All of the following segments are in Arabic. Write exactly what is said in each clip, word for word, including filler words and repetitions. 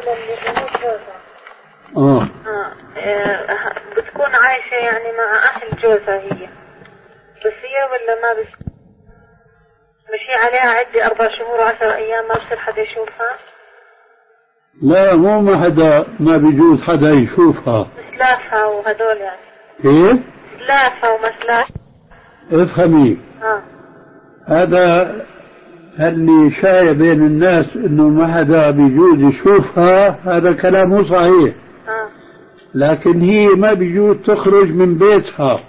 اللي بيموت جوزها آه. آه بتكون عايشة يعني مع أهل جوزها هي، بس هي ولا ما بس مش هي عليها عدة أربع شهور وعشر أيام ما بصير حدا يشوفها؟ لا مو ما حدا، ما بيجوز حدا يشوفها. مسلافها وهدول يعني. كيف؟ مسلافها ومسلاف. افهمي. آه. هذا اللي شايع بين الناس انه ما حدا بيجوز يشوفها، هذا كلامه صحيح. آه. لكن هي ما بيجوز تخرج من بيتها. آه.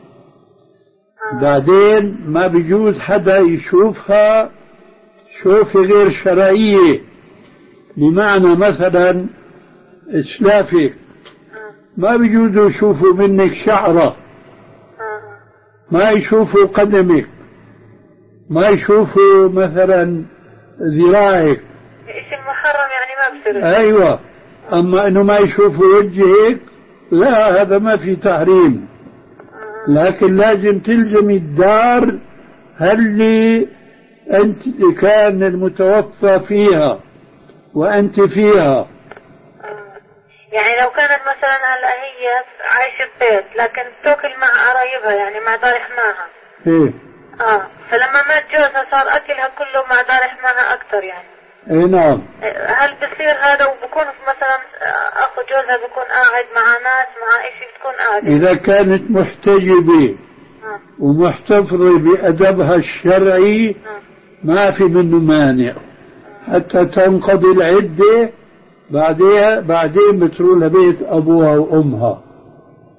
بعدين ما بيجوز حدا يشوفها شوفة غير شرعية، بمعنى مثلا اسلافك ما بيجوزوا يشوفوا منك شعرة، ما يشوفوا قدمك، ما يشوفوا مثلا ذراعك. اسم محرم يعني ما بصير. ايوه، اما انه ما يشوفوا وجهك لا، هذا ما في تحريم. لكن لازم تلزمي الدار اللي انت كان المتوفى فيها وانت فيها. يعني لو كانت مثلا هلا هي عايشة ببيت لكن تاكل مع قرايبها يعني مع دار حماها. ايه. اه فلما مات جوزها صار اكلها كله مع دار حماها اكثر يعني. ايه نعم. هل بصير هذا وبكون مثلا اخو جوزها بكون قاعد مع ناس مع اشي بتكون قاعدة؟ اذا كانت محتجبة آه. ومحتفظة بأدبها الشرعي آه. ما في منه مانع حتى تنقضي العدة، بعدين بعدين بتروح لبيت أبوها وأمها.